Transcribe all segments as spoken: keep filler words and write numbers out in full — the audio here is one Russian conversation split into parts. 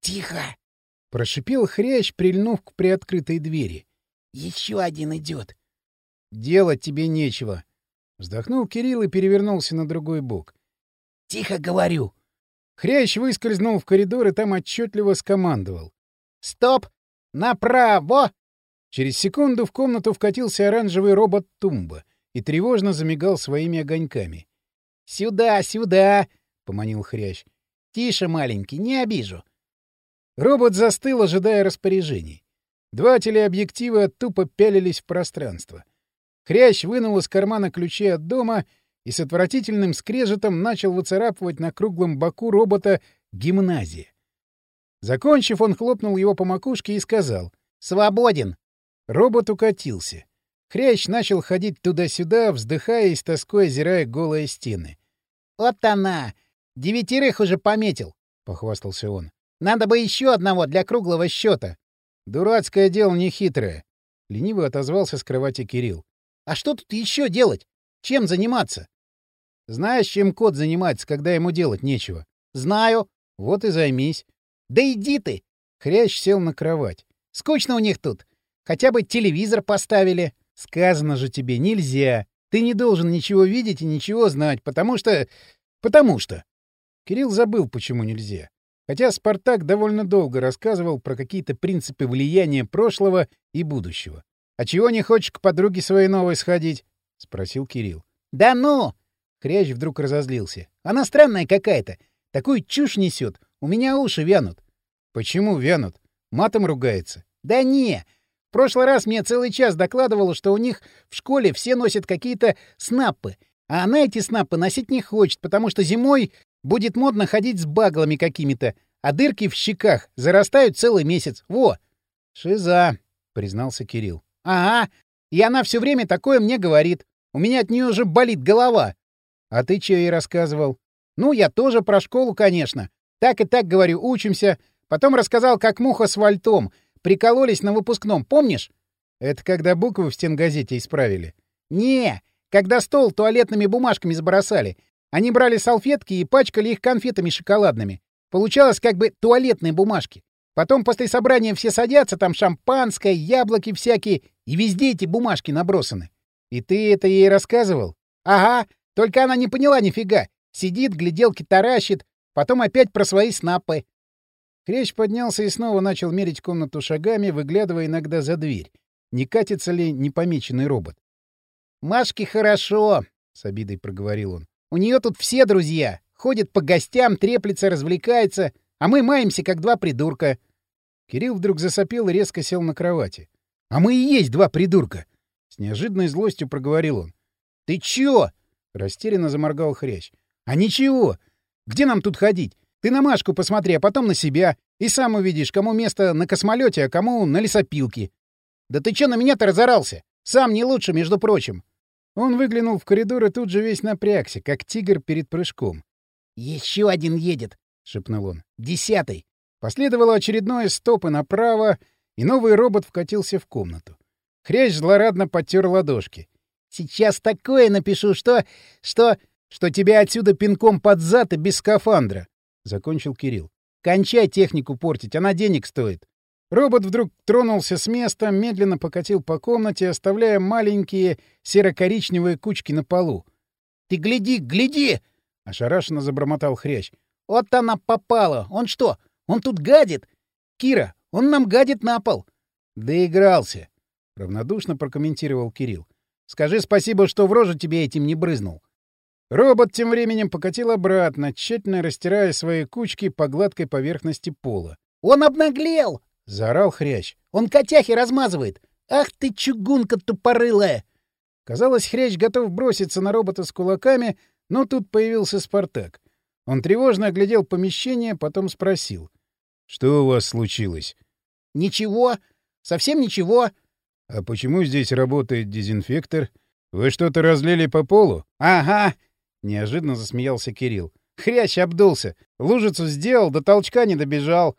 Тихо! — прошипел хрящ, прильнув к приоткрытой двери. — Еще один идет. — Делать тебе нечего. Вздохнул Кирилл и перевернулся на другой бок. — Тихо говорю! Хрящ выскользнул в коридор и там отчетливо скомандовал. — Стоп! Направо! Через секунду в комнату вкатился оранжевый робот-тумба и тревожно замигал своими огоньками. — Сюда, сюда! — поманил хрящ. — Тише, маленький, не обижу. Робот застыл, ожидая распоряжений. Два телеобъектива тупо пялились в пространство. Хрящ вынул из кармана ключи от дома и с отвратительным скрежетом начал выцарапывать на круглом боку робота «Гимназия». Закончив, он хлопнул его по макушке и сказал «Свободен!». Робот укатился. Хрящ начал ходить туда-сюда, вздыхая и с тоской озирая голые стены. «Вот она! Девятерых уже пометил!» — похвастался он. «Надо бы еще одного для круглого счета!» «Дурацкое дело нехитрое!» — лениво отозвался с кровати Кирилл. «А что тут еще делать? Чем заниматься?» «Знаешь, чем кот занимается, когда ему делать нечего?» «Знаю». «Вот и займись». «Да иди ты!» Хрящ сел на кровать. «Скучно у них тут. Хотя бы телевизор поставили». «Сказано же тебе, нельзя. Ты не должен ничего видеть и ничего знать, потому что... потому что...» Кирилл забыл, почему нельзя. Хотя Спартак довольно долго рассказывал про какие-то принципы влияния прошлого и будущего. «А чего не хочешь к подруге своей новой сходить?» — спросил Кирилл. «Да ну!» Хрящ вдруг разозлился. «Она странная какая-то. Такую чушь несет. У меня уши вянут». «Почему вянут? Матом ругается?» «Да не! В прошлый раз мне целый час докладывала, что у них в школе все носят какие-то снаппы, а она эти снаппы носить не хочет, потому что зимой будет модно ходить с баглами какими-то, а дырки в щеках зарастают целый месяц. Во!» «Шиза», — признался Кирилл. «Ага. И она все время такое мне говорит. У меня от нее уже болит голова». «А ты че ей рассказывал?» «Ну, я тоже про школу, конечно. Так и так, говорю, учимся. Потом рассказал, как муха с вальтом. Прикололись на выпускном, помнишь?» «Это когда буквы в стенгазете исправили?» «Не, когда стол туалетными бумажками забросали. Они брали салфетки и пачкали их конфетами шоколадными. Получалось как бы туалетные бумажки. Потом после собрания все садятся, там шампанское, яблоки всякие, и везде эти бумажки набросаны». «И ты это ей рассказывал?» «Ага, только она не поняла нифига. Сидит, гляделки таращит, потом опять про свои снапы». Хрящ поднялся и снова начал мерить комнату шагами, выглядывая иногда за дверь. Не катится ли непомеченный робот? «Машке хорошо», — с обидой проговорил он. «У нее тут все друзья. Ходит по гостям, треплется, развлекается, а мы маемся, как два придурка». Кирилл вдруг засопел и резко сел на кровати. «А мы и есть два придурка!» — с неожиданной злостью проговорил он. «Ты чё?» — растерянно заморгал Хрящ. «А ничего! Где нам тут ходить? Ты на Машку посмотри, а потом на себя. И сам увидишь, кому место на космолете, а кому на лесопилке». «Да ты чё на меня-то разорался? Сам не лучше, между прочим». Он выглянул в коридор и тут же весь напрягся, как тигр перед прыжком. «Еще один едет», — шепнул он. «Десятый». Последовало очередное стоп и направо, и новый робот вкатился в комнату. Хрящ злорадно потер ладошки. «Сейчас такое напишу, что... что... что тебя отсюда пинком под зад и без скафандра», — закончил Кирилл. «Кончай технику портить, она денег стоит». Робот вдруг тронулся с места, медленно покатил по комнате, оставляя маленькие серо-коричневые кучки на полу. «Ты гляди, гляди!» — ошарашенно забормотал Хрящ. «Вот она попала! Он что, он тут гадит? Кира, он нам гадит на пол!» «Доигрался!» — равнодушно прокомментировал Кирилл. «Скажи спасибо, что в рожу тебе этим не брызнул». Робот тем временем покатил обратно, тщательно растирая свои кучки по гладкой поверхности пола. «Он обнаглел!» — заорал Хрящ. «Он котяхи размазывает! Ах ты, чугунка тупорылая!» Казалось, Хрящ готов броситься на робота с кулаками, но тут появился Спартак. Он тревожно оглядел помещение, потом спросил. — Что у вас случилось? — Ничего. Совсем ничего. — А почему здесь работает дезинфектор? Вы что-то разлили по полу? — Ага. — неожиданно засмеялся Кирилл. Хрящ обдулся. Лужицу сделал, до толчка не добежал.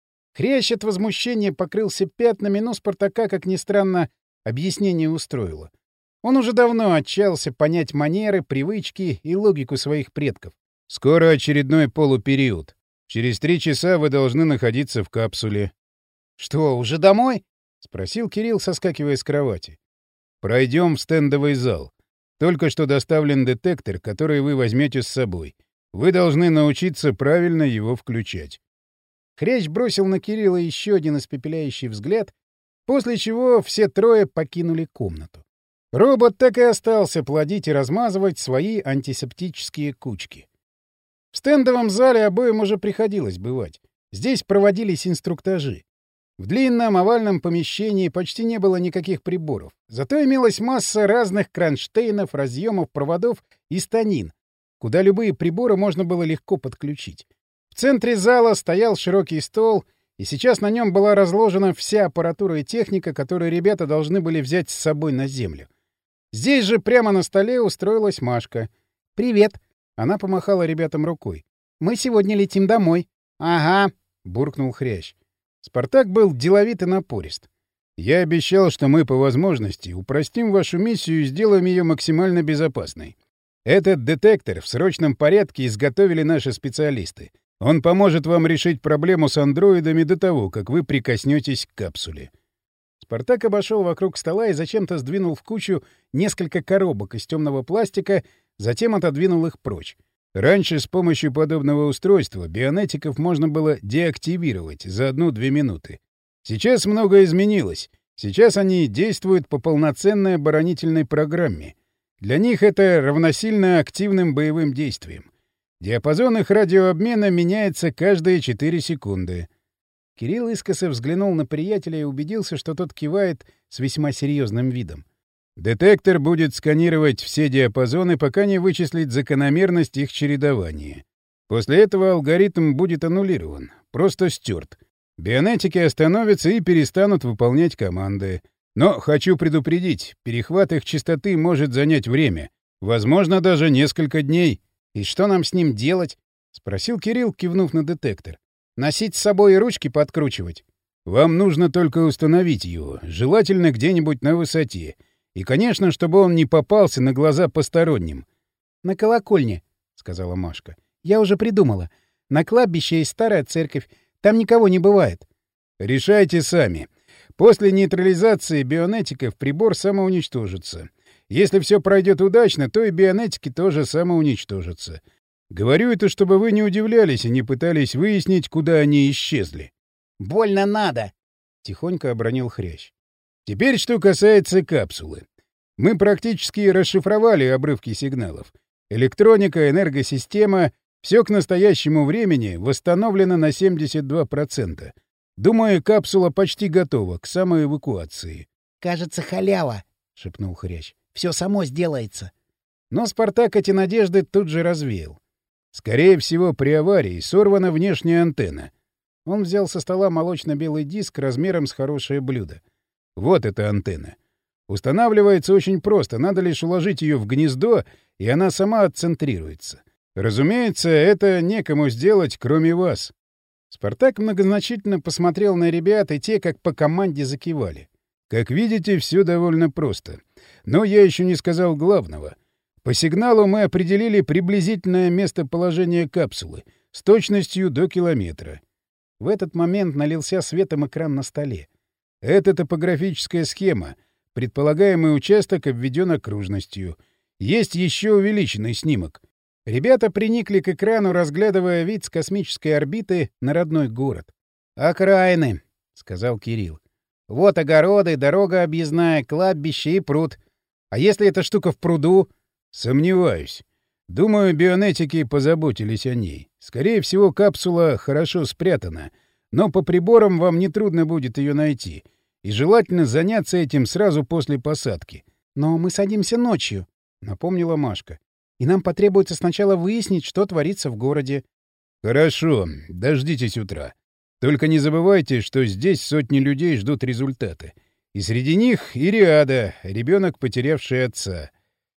Хрящ от возмущения покрылся пятнами, но Спартака, как ни странно, объяснение устроило. Он уже давно отчаялся понять манеры, привычки и логику своих предков. Скоро очередной полупериод. Через три часа вы должны находиться в капсуле. — Что, уже домой? — спросил Кирилл, соскакивая с кровати. — Пройдем в стендовый зал. Только что доставлен детектор, который вы возьмете с собой. Вы должны научиться правильно его включать. Хрящ бросил на Кирилла еще один испепеляющий взгляд, после чего все трое покинули комнату. Робот так и остался плодить и размазывать свои антисептические кучки. В стендовом зале обоим уже приходилось бывать. Здесь проводились инструктажи. В длинном овальном помещении почти не было никаких приборов. Зато имелась масса разных кронштейнов, разъемов, проводов и станин, куда любые приборы можно было легко подключить. В центре зала стоял широкий стол, и сейчас на нем была разложена вся аппаратура и техника, которую ребята должны были взять с собой на землю. Здесь же прямо на столе устроилась Машка. «Привет!» — она помахала ребятам рукой. «Мы сегодня летим домой». «Ага», — буркнул Хрящ. Спартак был деловит и напорист. «Я обещал, что мы по возможности упростим вашу миссию и сделаем ее максимально безопасной. Этот детектор в срочном порядке изготовили наши специалисты. Он поможет вам решить проблему с андроидами до того, как вы прикоснетесь к капсуле». Спартак обошел вокруг стола и зачем-то сдвинул в кучу несколько коробок из темного пластика, затем отодвинул их прочь. Раньше с помощью подобного устройства бионетиков можно было деактивировать за одну-две минуты. Сейчас многое изменилось. Сейчас они действуют по полноценной оборонительной программе. Для них это равносильно активным боевым действиям. Диапазон их радиообмена меняется каждые четыре секунды. Кирилл искоса взглянул на приятеля и убедился, что тот кивает с весьма серьезным видом. Детектор будет сканировать все диапазоны, пока не вычислит закономерность их чередования. После этого алгоритм будет аннулирован, просто стерт. Бионетики остановятся и перестанут выполнять команды. Но хочу предупредить, перехват их частоты может занять время, возможно, даже несколько дней. «И что нам с ним делать?» — спросил Кирилл, кивнув на детектор. «Носить с собой и ручки подкручивать?» «Вам нужно только установить его, желательно где-нибудь на высоте. И, конечно, чтобы он не попался на глаза посторонним». «На колокольне», — сказала Машка. «Я уже придумала. На кладбище есть старая церковь. Там никого не бывает». «Решайте сами. После нейтрализации бионетиков прибор самоуничтожится. Если все пройдет удачно, то и бионетики тоже самоуничтожатся. Говорю это, чтобы вы не удивлялись и не пытались выяснить, куда они исчезли». «Больно надо!» — тихонько обронил Хрящ. «Теперь что касается капсулы. Мы практически расшифровали обрывки сигналов. Электроника, энергосистема — все к настоящему времени восстановлено на семьдесят два процента. Думаю, капсула почти готова к самоэвакуации». «Кажется, халява», — шепнул Хрящ. «Все само сделается». Но Спартак эти надежды тут же развеял. Скорее всего, при аварии сорвана внешняя антенна. Он взял со стола молочно-белый диск размером с хорошее блюдо. Вот эта антенна. Устанавливается очень просто, надо лишь уложить ее в гнездо, и она сама отцентрируется. Разумеется, это некому сделать, кроме вас. Спартак многозначительно посмотрел на ребят, и те, как по команде, закивали. Как видите, все довольно просто. Но я еще не сказал главного. По сигналу мы определили приблизительное местоположение капсулы с точностью до километра. В этот момент налился светом экран на столе. Это топографическая схема. Предполагаемый участок обведен окружностью. Есть еще увеличенный снимок. Ребята приникли к экрану, разглядывая вид с космической орбиты на родной город. «Окраины», — сказал Кирилл. «Вот огороды, дорога объездная, кладбище и пруд. А если эта штука в пруду?» «Сомневаюсь. Думаю, бионетики позаботились о ней. Скорее всего, капсула хорошо спрятана, но по приборам вам нетрудно будет ее найти. И желательно заняться этим сразу после посадки». «Но мы садимся ночью», — напомнила Машка. «И нам потребуется сначала выяснить, что творится в городе». «Хорошо. Дождитесь утра. Только не забывайте, что здесь сотни людей ждут результаты. И среди них Ириада, ребенок, потерявший отца.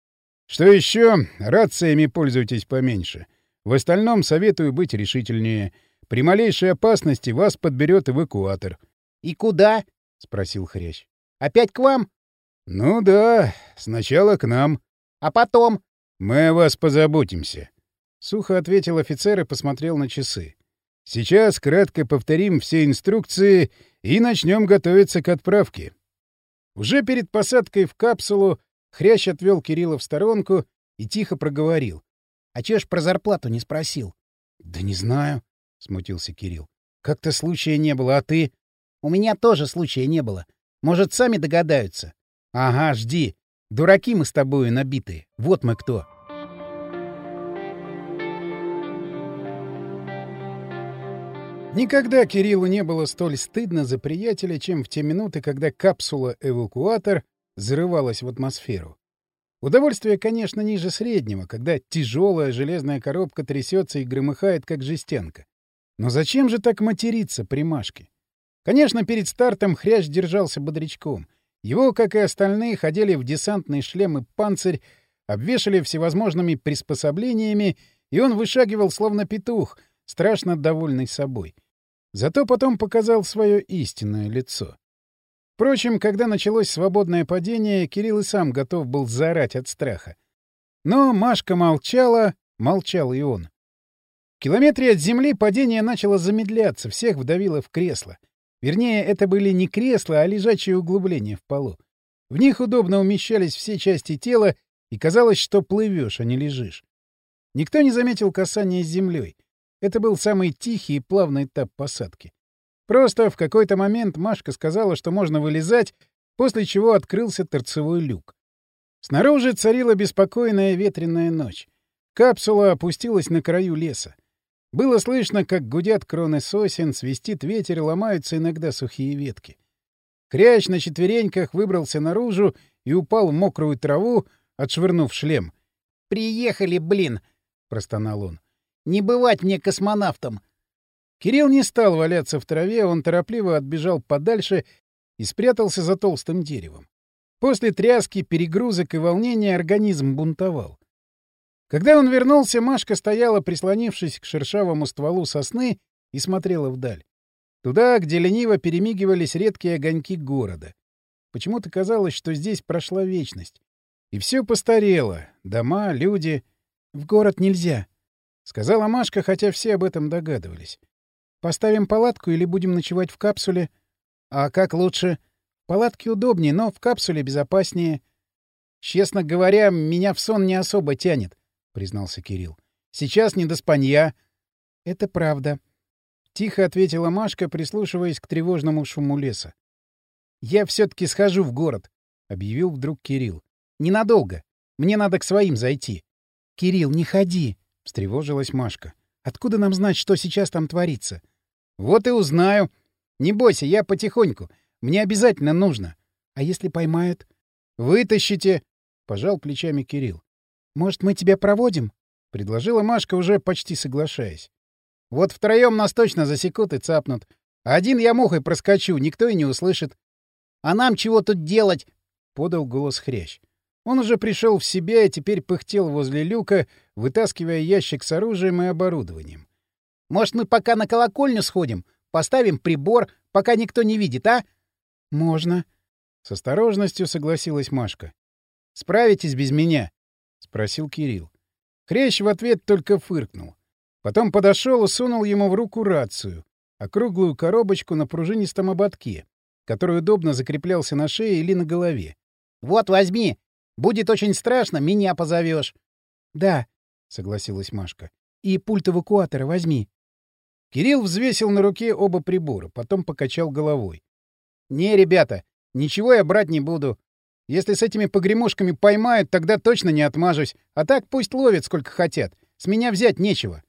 Что еще? Рациями пользуйтесь поменьше. В остальном советую быть решительнее. При малейшей опасности вас подберет эвакуатор». «И куда?» — спросил Хрящ. «Опять к вам?» «Ну да, сначала к нам. А потом?» «Мы о вас позаботимся», — сухо ответил офицер и посмотрел на часы. Сейчас кратко повторим все инструкции и начнем готовиться к отправке. Уже перед посадкой в капсулу Хрящ отвел Кирилла в сторонку и тихо проговорил. — А чё ж про зарплату не спросил? — Да не знаю, — смутился Кирилл. — Как-то случая не было, а ты? — У меня тоже случая не было. Может, сами догадаются? — Ага, жди. Дураки мы с тобою набитые. Вот мы кто. Никогда Кириллу не было столь стыдно за приятеля, чем в те минуты, когда капсула-эвакуатор зарывалась в атмосферу. Удовольствие, конечно, ниже среднего, когда тяжелая железная коробка трясется и громыхает, как жестянка. Но зачем же так материться при Машке? Конечно, перед стартом Хрящ держался бодрячком. Его, как и остальных, одели в десантный шлем и панцирь, обвешали всевозможными приспособлениями, и он вышагивал, словно петух, страшно довольный собой. Зато потом показал свое истинное лицо. Впрочем, когда началось свободное падение, Кирилл и сам готов был заорать от страха. Но Машка молчала, молчал и он. В километре от земли падение начало замедляться, всех вдавило в кресло. Вернее, это были не кресла, а лежачие углубления в полу. В них удобно умещались все части тела, и казалось, что плывешь, а не лежишь. Никто не заметил касания с землей. Это был самый тихий и плавный этап посадки. Просто в какой-то момент Машка сказала, что можно вылезать, после чего открылся торцевой люк. Снаружи царила беспокойная ветреная ночь. Капсула опустилась на краю леса. Было слышно, как гудят кроны сосен, свистит ветер, ломаются иногда сухие ветки. Хрящ на четвереньках выбрался наружу и упал в мокрую траву, отшвырнув шлем. «Приехали, блин!» — простонал он. «Не бывать мне космонавтом!» Кирилл не стал валяться в траве, он торопливо отбежал подальше и спрятался за толстым деревом. После тряски, перегрузок и волнения организм бунтовал. Когда он вернулся, Машка стояла, прислонившись к шершавому стволу сосны, и смотрела вдаль. Туда, где лениво перемигивались редкие огоньки города. Почему-то казалось, что здесь прошла вечность. И все постарело. Дома, люди. — В город нельзя, — сказала Машка, хотя все об этом догадывались. — Поставим палатку или будем ночевать в капсуле? — А как лучше? — Палатки удобнее, но в капсуле безопаснее. — Честно говоря, меня в сон не особо тянет, — признался Кирилл. — Сейчас не до спанья. — Это правда, — тихо ответила Машка, прислушиваясь к тревожному шуму леса. — Я все-таки схожу в город, — объявил вдруг Кирилл. — Ненадолго. Мне надо к своим зайти. — Кирилл, не ходи, — встревожилась Машка. — Откуда нам знать, что сейчас там творится? — Вот и узнаю. Не бойся, я потихоньку. Мне обязательно нужно. — А если поймают? — Вытащите, — пожал плечами Кирилл. — Может, мы тебя проводим? — предложила Машка, уже почти соглашаясь. — Вот втроем нас точно засекут и цапнут. А один я мухой проскочу, никто и не услышит. — А нам чего тут делать? — подал голос Хрящ. Он уже пришел в себя и теперь пыхтел возле люка, вытаскивая ящик с оружием и оборудованием. — Может, мы пока на колокольню сходим? Поставим прибор, пока никто не видит, а? — Можно. С осторожностью согласилась Машка. — Справитесь без меня? — спросил Кирилл. Хрящ в ответ только фыркнул. Потом подошел и сунул ему в руку рацию, округлую коробочку на пружинистом ободке, который удобно закреплялся на шее или на голове. — Вот, возьми. Будет очень страшно, меня позовешь. — Да, — согласилась Машка. — И пульт эвакуатора возьми. Кирилл взвесил на руке оба прибора, потом покачал головой. — Не, ребята, ничего я брать не буду. Если с этими погремушками поймают, тогда точно не отмажусь. А так пусть ловят сколько хотят. С меня взять нечего.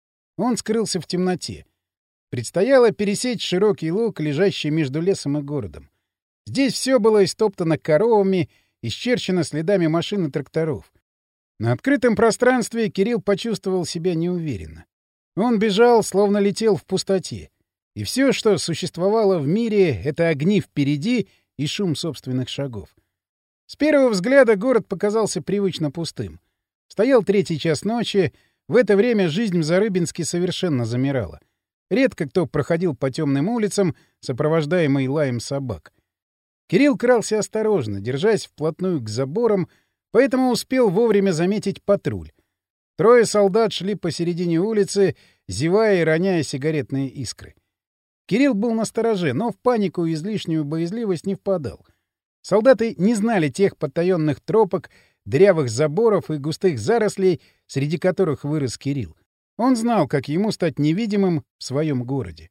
Он скрылся в темноте. Предстояло пересечь широкий луг, лежащий между лесом и городом. Здесь все было истоптано коровами, исчерчено следами машин и тракторов. На открытом пространстве Кирилл почувствовал себя неуверенно. Он бежал, словно летел в пустоте. И все, что существовало в мире, — это огни впереди и шум собственных шагов. С первого взгляда город показался привычно пустым. Стоял третий час ночи, в это время жизнь в Зарыбинске совершенно замирала. Редко кто проходил по темным улицам, сопровождаемый лаем собак. Кирилл крался осторожно, держась вплотную к заборам, поэтому успел вовремя заметить патруль. Трое солдат шли посередине улицы, зевая и роняя сигаретные искры. Кирилл был настороже, но в панику и излишнюю боязливость не впадал. Солдаты не знали тех потаенных тропок, дырявых заборов и густых зарослей, среди которых вырос Кирилл. Он знал, как ему стать невидимым в своем городе.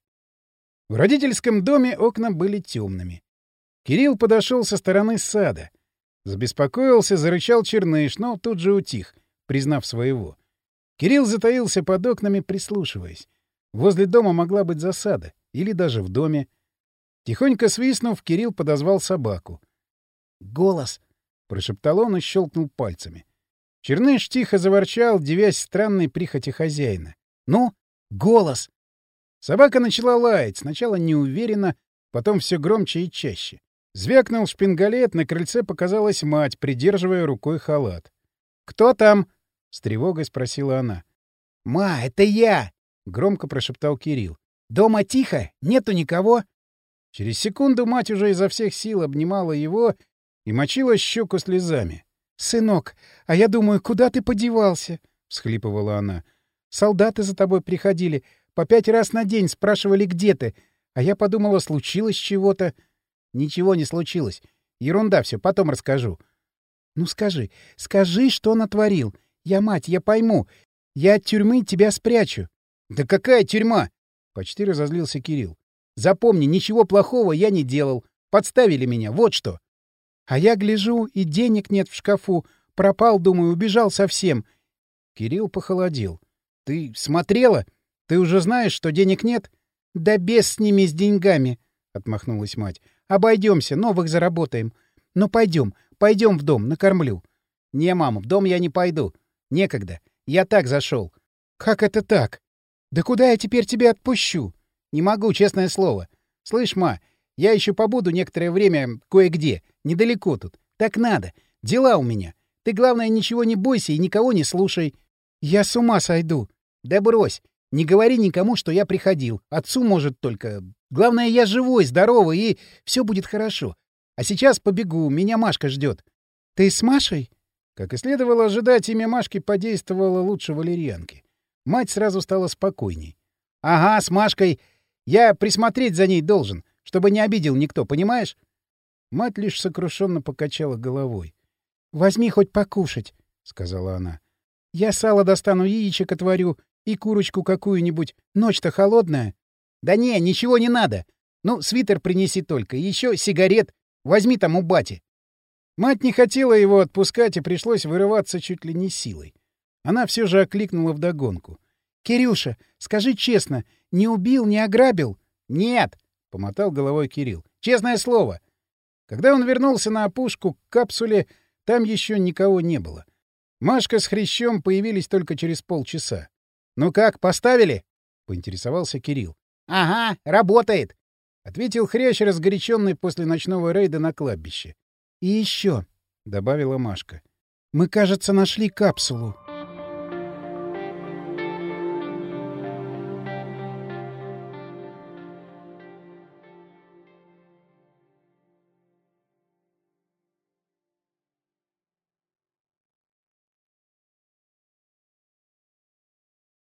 В родительском доме окна были темными. Кирилл подошел со стороны сада. Забеспокоился, зарычал Черныш, но тут же утих, признав своего. Кирилл затаился под окнами, прислушиваясь. Возле дома могла быть засада, или даже в доме. Тихонько свистнув, Кирилл подозвал собаку. «Голос!» — прошептал он и щелкнул пальцами. Черныш тихо заворчал, дивясь странной прихоти хозяина. «Ну, голос!» Собака начала лаять, сначала неуверенно, потом все громче и чаще. Звякнул шпингалет, на крыльце показалась мать, придерживая рукой халат. «Кто там?» — с тревогой спросила она. «Ма, это я!» — громко прошептал Кирилл. «Дома тихо? Нету никого?» Через секунду мать уже изо всех сил обнимала его и мочила щеку слезами. «Сынок, а я думаю, куда ты подевался?» — всхлипывала она. «Солдаты за тобой приходили, по пять раз на день спрашивали, где ты, а я подумала, случилось чего-то». «Ничего не случилось. Ерунда все, потом расскажу». «Ну скажи, скажи, что натворил. Я мать, я пойму. Я от тюрьмы тебя спрячу». «Да какая тюрьма?» — почти разозлился Кирилл. «Запомни, ничего плохого я не делал. Подставили меня, вот что». «А я гляжу, и денег нет в шкафу. Пропал, думаю, убежал совсем». Кирилл похолодел. «Ты смотрела? Ты уже знаешь, что денег нет?» «Да без с ними, с деньгами», — отмахнулась мать. «Обойдемся, новых заработаем. Ну, пойдем, пойдем в дом, накормлю». «Не, мам, в дом я не пойду. Некогда. Я так зашел». «Как это так? Да куда я теперь тебя отпущу?» «Не могу, честное слово. Слышь, ма, я еще побуду некоторое время кое-где, недалеко тут. Так надо. Дела у меня. Ты, главное, ничего не бойся и никого не слушай». «Я с ума сойду». «Да брось. Не говори никому, что я приходил. Отцу, может, только. Главное, я живой, здоровый, и все будет хорошо. А сейчас побегу, меня Машка ждет». «Ты с Машей?» Как и следовало ожидать, имя Машки подействовало лучше валерьянки. Мать сразу стала спокойней. «Ага, с Машкой. Я присмотреть за ней должен, чтобы не обидел никто, понимаешь?» Мать лишь сокрушенно покачала головой. «Возьми хоть покушать», — сказала она. «Я сало достану, яичек отварю и курочку какую-нибудь. Ночь-то холодная». «Да не, ничего не надо. Ну, свитер принеси только. Еще сигарет. Возьми там у бати». Мать не хотела его отпускать, и пришлось вырываться чуть ли не силой. Она все же окликнула вдогонку. «Кирюша, скажи честно, не убил, не ограбил?» «Нет», — помотал головой Кирилл. «Честное слово». Когда он вернулся на опушку к капсуле, там еще никого не было. Машка с Хрящом появились только через полчаса. «Ну как, поставили?» — поинтересовался Кирилл. «Ага, работает», — ответил Хрящ, разгоряченный после ночного рейда на кладбище. «И еще», — добавила Машка, — «мы, кажется, нашли капсулу».